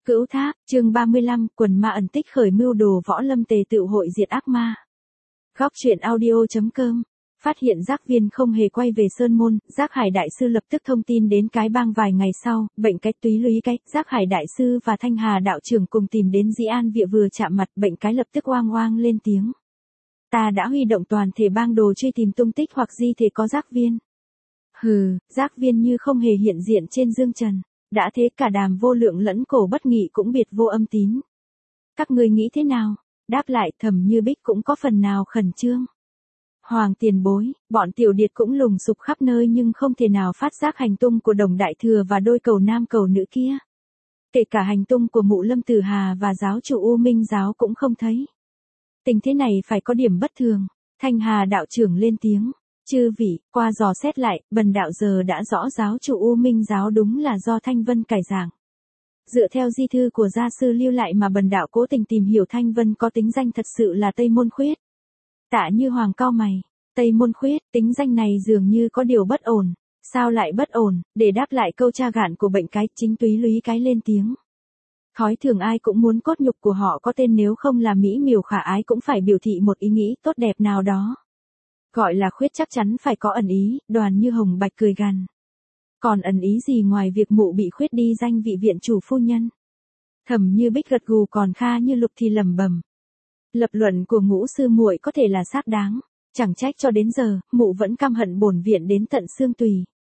Cửu Tháp, chương 35, quần ma ẩn tích khởi mưu đồ võ lâm tề tựu hội diệt ác ma. Góc truyện audio.com. Phát hiện Giác Viên không hề quay về Sơn Môn, Giác Hải Đại Sư lập tức thông tin đến cái bang vài ngày sau, bệnh cái túy lúy cái, Giác Hải Đại Sư và Thanh Hà Đạo trưởng cùng tìm đến Dĩ An Viện vừa chạm mặt, bệnh cái lập tức oang oang lên tiếng. Ta đã huy động toàn thể bang đồ truy tìm tung tích hoặc di thể có Giác Viên. Hừ, Giác Viên như không hề hiện diện trên dương trần. Đã thế cả Đàm Vô Lượng lẫn Cổ Bất Nghị cũng biệt vô âm tín. Các ngươi nghĩ thế nào? Đáp lại Thẩm Như Bích cũng có phần nào khẩn trương. Hoàng tiền bối, bọn tiểu điệt cũng lùng sục khắp nơi nhưng không thể nào phát giác hành tung của Đồng Đại Thừa và đôi cầu nam cầu nữ kia. Kể cả hành tung của Mụ Lâm Tử Hà và giáo chủ U Minh giáo cũng không thấy. Tình thế này phải có điểm bất thường. Thanh Hà đạo trưởng lên tiếng. Chư vị, qua dò xét lại, bần đạo giờ đã rõ giáo chủ U Minh giáo đúng là do Thanh Vân cải giảng. Dựa theo di thư của gia sư lưu lại mà bần đạo cố tình tìm hiểu, Thanh Vân có tính danh thật sự là Tây Môn Khuyết. Tạ Như Hoàng cau mày, Tây Môn Khuyết, tính danh này dường như có điều bất ổn. Sao lại bất ổn? Để đáp lại câu tra gạn của bệnh cái, chính túy lúy cái lên tiếng. Thói thường ai cũng muốn cốt nhục của họ có tên, nếu không là mỹ miều khả ái cũng phải biểu thị một ý nghĩ tốt đẹp nào đó. Gọi là khuyết chắc chắn phải có ẩn ý, Đoàn Như Hồng bạch cười gằn. Còn ẩn ý gì ngoài việc Mụ bị khuyết đi danh vị viện chủ phu nhân? Thẩm Như Bích gật gù, còn Kha Như Lục thì lẩm bẩm. Lập luận của Ngũ sư muội có thể là xác đáng, chẳng trách cho đến giờ, Mụ vẫn căm hận bổn viện đến tận xương tùy.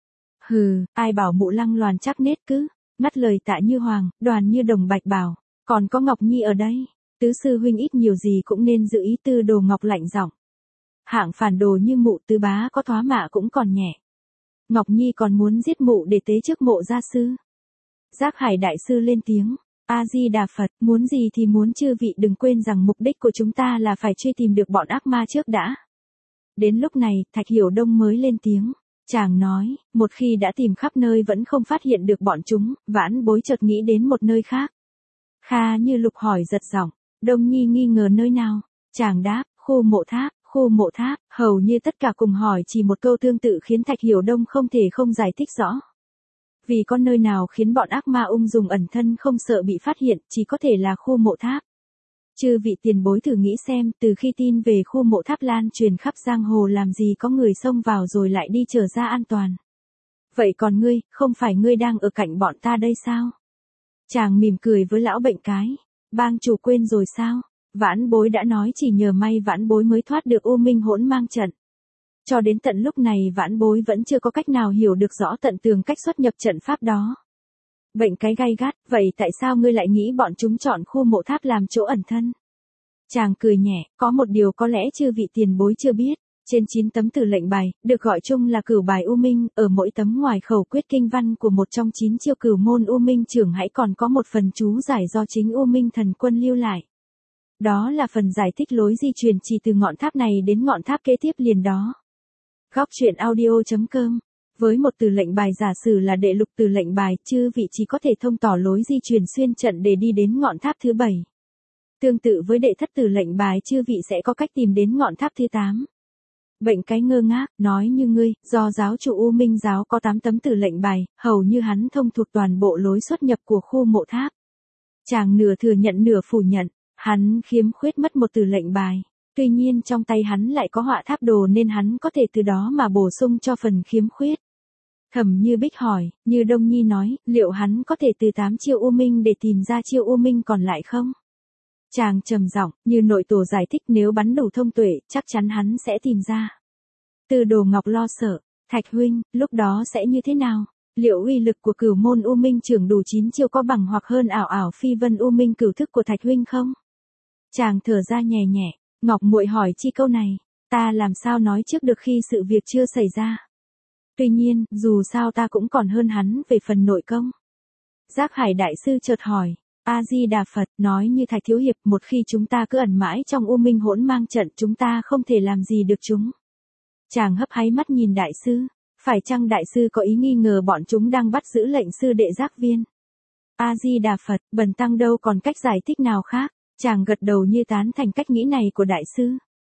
Hừ, ai bảo Mụ lăng loàn chắc nết cứ, ngắt lời Tạ Như Hoàng, Đoàn Như Đồng bạch bảo, còn có Ngọc Nhi ở đây, tứ sư huynh ít nhiều gì cũng nên giữ ý. Tư Đồ Ngọc lạnh giọng. Hạng phản đồ như Mụ tứ bá có thoá mạ cũng còn nhẹ. Ngọc Nhi còn muốn giết Mụ để tế trước mộ gia sư. Giác Hải Đại Sư lên tiếng. A Di Đà Phật, muốn gì thì muốn, chư vị đừng quên rằng mục đích của chúng ta là phải truy tìm được bọn ác ma trước đã. Đến lúc này, Thạch Hiểu Đông mới lên tiếng. Chàng nói, một khi đã tìm khắp nơi vẫn không phát hiện được bọn chúng, Vãn Bối chợt nghĩ đến một nơi khác. Kha Như Lục hỏi giật giọng, Đông Nhi nghi ngờ nơi nào? Chàng đáp, khu mộ tháp. Khu mộ tháp, hầu như tất cả cùng hỏi chỉ một câu tương tự khiến Thạch Hiểu Đông không thể không giải thích rõ. Vì có nơi nào khiến bọn ác ma ung dung ẩn thân không sợ bị phát hiện, chỉ có thể là khu mộ tháp. Chư vị tiền bối thử nghĩ xem, từ khi tin về khu mộ tháp lan truyền khắp giang hồ, làm gì có người xông vào rồi lại đi trở ra an toàn. Vậy còn ngươi, không phải ngươi đang ở cạnh bọn ta đây sao? Chàng mỉm cười với lão bệnh cái. Bang chủ quên rồi sao? Vãn Bối đã nói chỉ nhờ may Vãn Bối mới thoát được U Minh hỗn mang trận. Cho đến tận lúc này Vãn Bối vẫn chưa có cách nào hiểu được rõ tận tường cách xuất nhập trận pháp đó. Bệnh cái gay gắt, vậy tại sao ngươi lại nghĩ bọn chúng chọn khu mộ tháp làm chỗ ẩn thân? Chàng cười nhẹ, có một điều có lẽ chư vị tiền bối chưa biết. Trên 9 tấm tử lệnh bài, được gọi chung là cửu bài U Minh, ở mỗi tấm ngoài khẩu quyết kinh văn của một trong 9 chiêu cửu môn U Minh trưởng hãy còn có một phần chú giải do chính U Minh thần quân lưu lại. Đó là phần giải thích lối di chuyển chỉ từ ngọn tháp này đến ngọn tháp kế tiếp liền đó. Góc truyện audio.com. Với một từ lệnh bài giả sử là đệ lục từ lệnh bài, chư vị chỉ có thể thông tỏ lối di chuyển xuyên trận để đi đến ngọn tháp thứ 7. Tương tự với đệ thất từ lệnh bài, chư vị sẽ có cách tìm đến ngọn tháp thứ 8. Bệnh cái ngơ ngác, nói như ngươi, do giáo chủ U Minh giáo có 8 tấm từ lệnh bài, hầu như hắn thông thuộc toàn bộ lối xuất nhập của khu mộ tháp. Chàng nửa thừa nhận nửa phủ nhận. Hắn khiếm khuyết mất một từ lệnh bài, tuy nhiên trong tay hắn lại có họa tháp đồ nên hắn có thể từ đó mà bổ sung cho phần khiếm khuyết. Thẩm Như Bích hỏi, như Đông Nhi nói, liệu hắn có thể từ 8 chiêu U Minh để tìm ra chiêu U Minh còn lại không? Chàng trầm giọng, như nội tổ giải thích, nếu bắn đủ thông tuệ, chắc chắn hắn sẽ tìm ra. Tư Đồ Ngọc lo sợ, Thạch huynh, lúc đó sẽ như thế nào? Liệu uy lực của cửu môn U Minh trưởng đủ 9 chiêu có bằng hoặc hơn ảo ảo phi vân U Minh cửu thức của Thạch huynh không? Chàng thở ra nhẹ nhẹ, Ngọc muội hỏi chi câu này, ta làm sao nói trước được khi sự việc chưa xảy ra. Tuy nhiên, dù sao ta cũng còn hơn hắn về phần nội công. Giác Hải Đại Sư chợt hỏi, A Di Đà Phật, nói như Thạch thiếu hiệp, một khi chúng ta cứ ẩn mãi trong U Minh hỗn mang trận, chúng ta không thể làm gì được chúng. Chàng hấp háy mắt nhìn Đại Sư, phải chăng Đại Sư có ý nghi ngờ bọn chúng đang bắt giữ lệnh sư đệ Giác Viên? A Di Đà Phật, bần tăng đâu còn cách giải thích nào khác. Chàng gật đầu như tán thành cách nghĩ này của Đại Sư.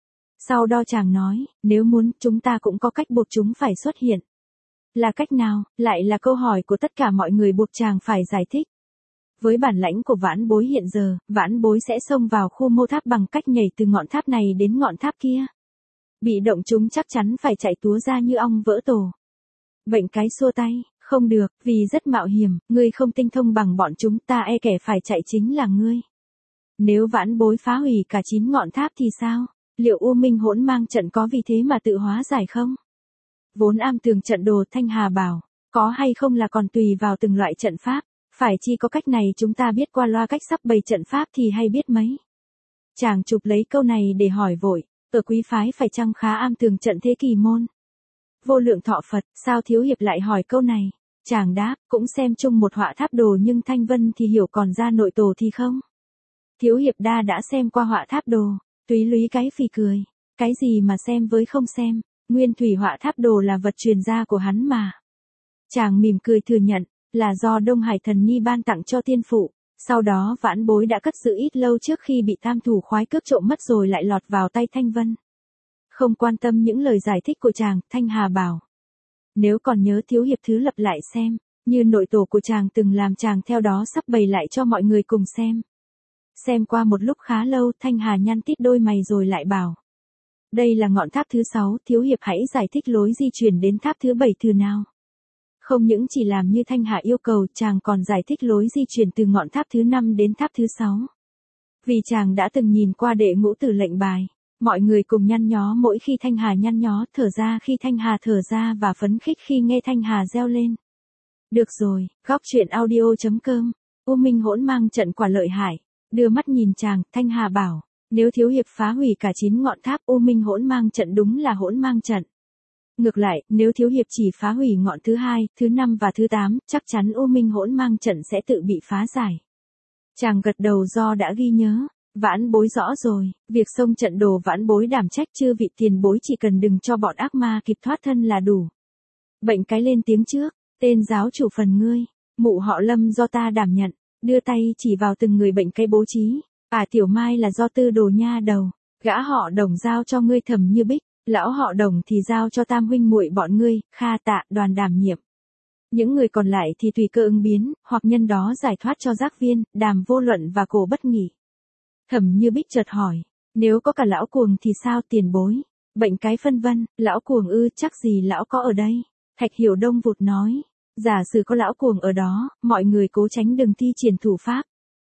Sau đó chàng nói, nếu muốn, chúng ta cũng có cách buộc chúng phải xuất hiện. Là cách nào, lại là câu hỏi của tất cả mọi người buộc chàng phải giải thích. Với bản lãnh của vãn bối hiện giờ, vãn bối sẽ xông vào khu mô tháp bằng cách nhảy từ ngọn tháp này đến ngọn tháp kia. Bị động chúng chắc chắn phải chạy túa ra như ong vỡ tổ. Bệnh cái xua tay, không được, vì rất mạo hiểm, ngươi không tinh thông bằng bọn chúng, ta e kẻ phải chạy chính là ngươi. Nếu vãn bối phá hủy cả 9 ngọn tháp thì sao? Liệu U Minh Hỗn Mang trận có vì thế mà tự hóa giải không? Vốn am tường trận đồ, Thanh Hà bảo, có hay không là còn tùy vào từng loại trận pháp. Phải chi có cách này chúng ta biết qua loa cách sắp bày trận pháp thì hay biết mấy. Chàng chụp lấy câu này để hỏi vội, ở quý phái phải chăng khá am tường trận thế kỳ môn? Vô Lượng thọ Phật, sao thiếu hiệp lại hỏi câu này? Chàng đáp, cũng xem chung một họa tháp đồ nhưng Thanh Vân thì hiểu còn ra nội tổ thì không. Thiếu hiệp đã xem qua họa tháp đồ, Túy Lúy cái phì cười, cái gì mà xem với không xem, nguyên thủy họa tháp đồ là vật truyền gia của hắn mà. Chàng mỉm cười thừa nhận, là do Đông Hải Thần Ni ban tặng cho tiên phụ, sau đó vãn bối đã cất giữ ít lâu trước khi bị tam thủ khoái cướp trộm mất rồi lại lọt vào tay Thanh Vân. Không quan tâm những lời giải thích của chàng, Thanh Hà bảo. Nếu còn nhớ thiếu hiệp thứ lập lại xem, như nội tổ của chàng từng làm chàng theo đó sắp bày lại cho mọi người cùng xem. Xem qua một lúc khá lâu, Thanh Hà nhăn tít đôi mày rồi lại bảo. Đây là ngọn tháp thứ 6, thiếu hiệp hãy giải thích lối di chuyển đến tháp thứ 7 thử nào. Không những chỉ làm như Thanh Hà yêu cầu, chàng còn giải thích lối di chuyển từ ngọn tháp thứ 5 đến tháp thứ 6. Vì chàng đã từng nhìn qua đệ ngũ tử lệnh bài, mọi người cùng nhăn nhó mỗi khi Thanh Hà nhăn nhó, thở ra khi Thanh Hà thở ra và phấn khích khi nghe Thanh Hà reo lên. Được rồi, góc truyện audio.com, U Minh Hỗn Mang trận quả lợi hại. Đưa mắt nhìn chàng, Thanh Hà bảo, nếu thiếu hiệp phá hủy cả 9 ngọn tháp, U Minh Hỗn Mang trận đúng là hỗn mang trận. Ngược lại, nếu thiếu hiệp chỉ phá hủy ngọn thứ 2, thứ 5 và thứ 8, chắc chắn U Minh Hỗn Mang trận sẽ tự bị phá giải. Chàng gật đầu do đã ghi nhớ, vãn bối rõ rồi, việc xông trận đồ vãn bối đảm trách, chư vị tiền bối chỉ cần đừng cho bọn ác ma kịp thoát thân là đủ. Bệnh cái lên tiếng trước, tên giáo chủ phần ngươi, mụ họ Lâm do ta đảm nhận, đưa tay chỉ vào từng người bệnh cái bố trí, Tiểu Mai là do Tư Đồ nha đầu, gã họ Đồng giao cho ngươi Thẩm Như Bích. Lão họ Đồng thì giao cho tam huynh muội bọn ngươi, Kha Tạ, Đoàn đảm nhiệm. Những người còn lại thì tùy cơ ứng biến, hoặc nhân đó giải thoát cho Giác Viên, Đàm Vô Luận và Cổ Bất Nghỉ. Thẩm Như Bích chợt hỏi, nếu có cả lão cuồng thì sao tiền bối? Bệnh cái phân vân, lão cuồng ư, chắc gì lão có ở đây? Thạch Hiểu Đông vụt nói, giả sử có lão cuồng ở đó, mọi người cố tránh đừng thi triển thủ pháp.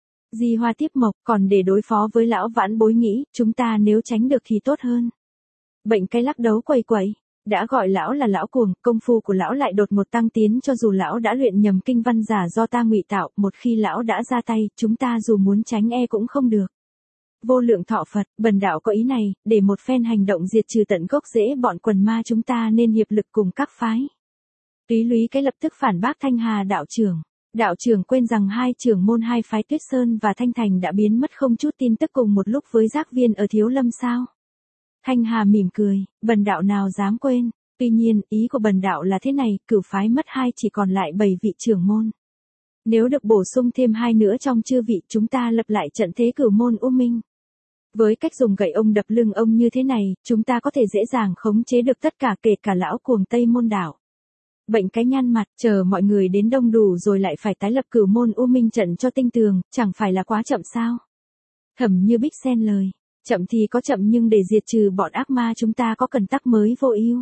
Di Hoa tiếp mộc, còn để đối phó với lão vãn bối nghĩ, chúng ta nếu tránh được thì tốt hơn. Bệnh cái lắc đấu quẩy quẩy, đã gọi lão là lão cuồng, công phu của lão lại đột ngột tăng tiến, cho dù lão đã luyện nhầm kinh văn giả do ta ngụy tạo, một khi lão đã ra tay, chúng ta dù muốn tránh e cũng không được. Vô Lượng thọ Phật, bần đạo có ý này, để một phen hành động diệt trừ tận gốc rễ bọn quần ma chúng ta nên hiệp lực cùng các phái. Túy Lúy cái lập tức phản bác Thanh Hà đạo trưởng. Đạo trưởng quên rằng hai trưởng môn hai phái Tuyết Sơn và Thanh Thành đã biến mất không chút tin tức cùng một lúc với Giác Viên ở Thiếu Lâm sao? Thanh Hà mỉm cười, bần đạo nào dám quên, tuy nhiên, ý của bần đạo là thế này, cửu phái mất 2 chỉ còn lại 7 vị trưởng môn. Nếu được bổ sung thêm 2 nữa trong chư vị, chúng ta lập lại trận thế cửu môn U Minh. Với cách dùng gậy ông đập lưng ông như thế này, chúng ta có thể dễ dàng khống chế được tất cả, kể cả lão cuồng Tây Môn Đảo. Bệnh cái nhăn mặt, chờ mọi người đến đông đủ rồi lại phải tái lập cửu môn U Minh trận cho tinh tường, chẳng phải là quá chậm sao? Thẩm Như Bích xen lời. Chậm thì có chậm nhưng để diệt trừ bọn ác ma chúng ta có cần tắc mới vô ưu.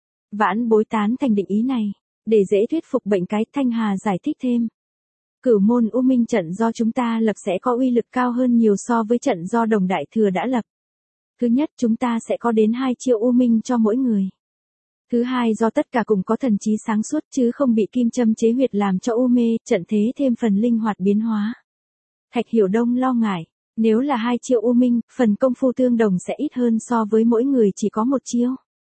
Vãn bối tán thành định ý này, để dễ thuyết phục bệnh cái, Thanh Hà giải thích thêm. Cửu môn U Minh trận do chúng ta lập sẽ có uy lực cao hơn nhiều so với trận do Đồng Đại Thừa đã lập. Thứ nhất, chúng ta sẽ có đến 2 triệu U Minh cho mỗi người. Thứ hai, do tất cả cùng có thần trí sáng suốt chứ không bị kim châm chế huyệt làm cho u mê, trận thế thêm phần linh hoạt biến hóa. Thạch Hiểu Đông lo ngại. Nếu là 2 triệu U Minh, phần công phu tương đồng sẽ ít hơn so với mỗi người chỉ có 1 chiêu.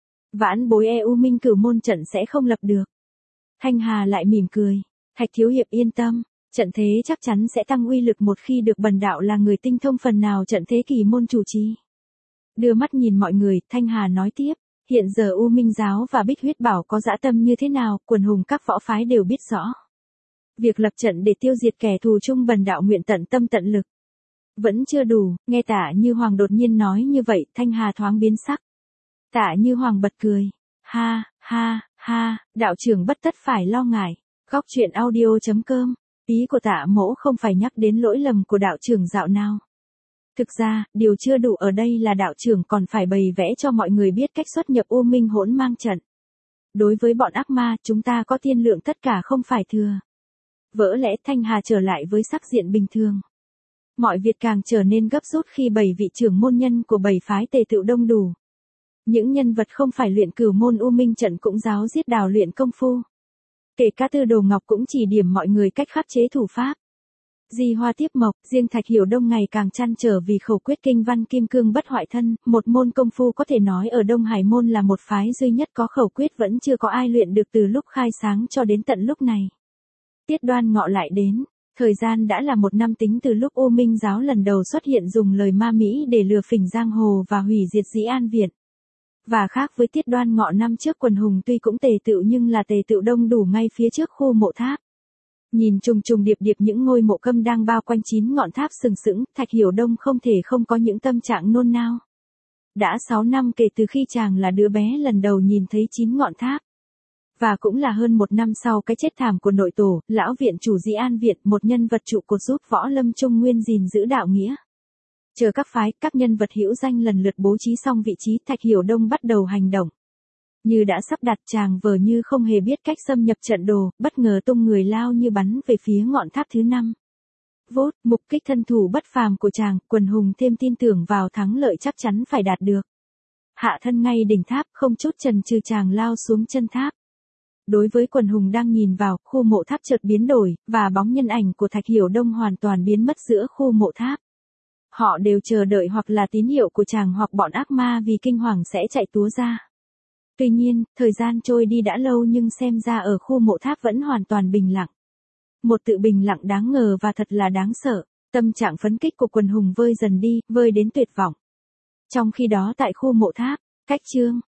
Vãn bối U Minh cửu môn trận sẽ không lập được. Thanh Hà lại mỉm cười. Thạch thiếu hiệp yên tâm, trận thế chắc chắn sẽ tăng uy lực một khi được bần đạo là người tinh thông phần nào trận thế kỳ môn chủ trì. Đưa mắt nhìn mọi người, Thanh Hà nói tiếp. Hiện giờ U Minh giáo và Bích Huyết Bảo có dã tâm như thế nào, quần hùng các võ phái đều biết rõ. Việc lập trận để tiêu diệt kẻ thù chung bần đạo nguyện tận tâm tận lực. Vẫn chưa đủ, nghe Tạ Như Hoàng đột nhiên nói như vậy, Thanh Hà thoáng biến sắc. Tạ Như Hoàng bật cười. Ha, ha, ha, đạo trưởng bất tất phải lo ngại. Góc truyện audio.com Ý của Tạ Mỗ không phải nhắc đến lỗi lầm của đạo trưởng dạo nào. Thực ra, điều chưa đủ ở đây là đạo trưởng còn phải bày vẽ cho mọi người biết cách xuất nhập U Minh Hỗn Mang trận. Đối với bọn ác ma, chúng ta có tiên lượng tất cả không phải thừa. Vỡ lẽ Thanh Hà trở lại với sắc diện bình thường. Mọi việc càng trở nên gấp rút khi 7 vị trưởng môn nhân của 7 phái tề tựu đông đủ. Những nhân vật không phải luyện cửu môn U Minh trận cũng giáo giết đào luyện công phu. Kể cả Tư Đồ Ngọc cũng chỉ điểm mọi người cách khắc chế thủ pháp. Di Hoa tiếp mộc, riêng Thạch Hiểu Đông ngày càng trăn trở vì khẩu quyết kinh văn kim cương bất hoại thân, một môn công phu có thể nói ở Đông Hải môn là một phái duy nhất có khẩu quyết vẫn chưa có ai luyện được từ lúc khai sáng cho đến tận lúc này. Tiết Đoan Ngọ lại đến, thời gian đã là 1 năm tính từ lúc U Minh giáo lần đầu xuất hiện dùng lời ma mỹ để lừa phỉnh giang hồ và hủy diệt Dĩ An Viện. Và khác với Tiết Đoan Ngọ năm trước, quần hùng tuy cũng tề tựu nhưng là tề tựu đông đủ ngay phía trước khu mộ tháp. Nhìn trùng trùng điệp điệp những ngôi mộ câm đang bao quanh 9 ngọn tháp sừng sững, Thạch Hiểu Đông không thể không có những tâm trạng nôn nao. Đã 6 năm kể từ khi chàng là đứa bé lần đầu nhìn thấy 9 ngọn tháp. Và cũng là hơn 1 năm sau cái chết thảm của nội tổ, lão viện chủ Dĩ An Viện, một nhân vật trụ cột giúp Võ Lâm Trung Nguyên gìn giữ đạo nghĩa. Chờ các phái, các nhân vật hữu danh lần lượt bố trí xong vị trí, Thạch Hiểu Đông bắt đầu hành động. Như đã sắp đặt, chàng vờ như không hề biết cách xâm nhập trận đồ, bất ngờ tung người lao như bắn về phía ngọn tháp thứ 5. Vốt, mục kích thân thủ bất phàm của chàng, quần hùng thêm tin tưởng vào thắng lợi chắc chắn phải đạt được. Hạ thân ngay đỉnh tháp, không chút chần chừ chàng lao xuống chân tháp. Đối với quần hùng đang nhìn vào, khu mộ tháp chợt biến đổi, và bóng nhân ảnh của Thạch Hiểu Đông hoàn toàn biến mất giữa khu mộ tháp. Họ đều chờ đợi hoặc là tín hiệu của chàng hoặc bọn ác ma vì kinh hoàng sẽ chạy túa ra. Tuy nhiên, thời gian trôi đi đã lâu nhưng xem ra ở khu mộ tháp vẫn hoàn toàn bình lặng. Một tự bình lặng đáng ngờ và thật là đáng sợ, tâm trạng phấn kích của quần hùng vơi dần đi, vơi đến tuyệt vọng. Trong khi đó tại khu mộ tháp, cách chương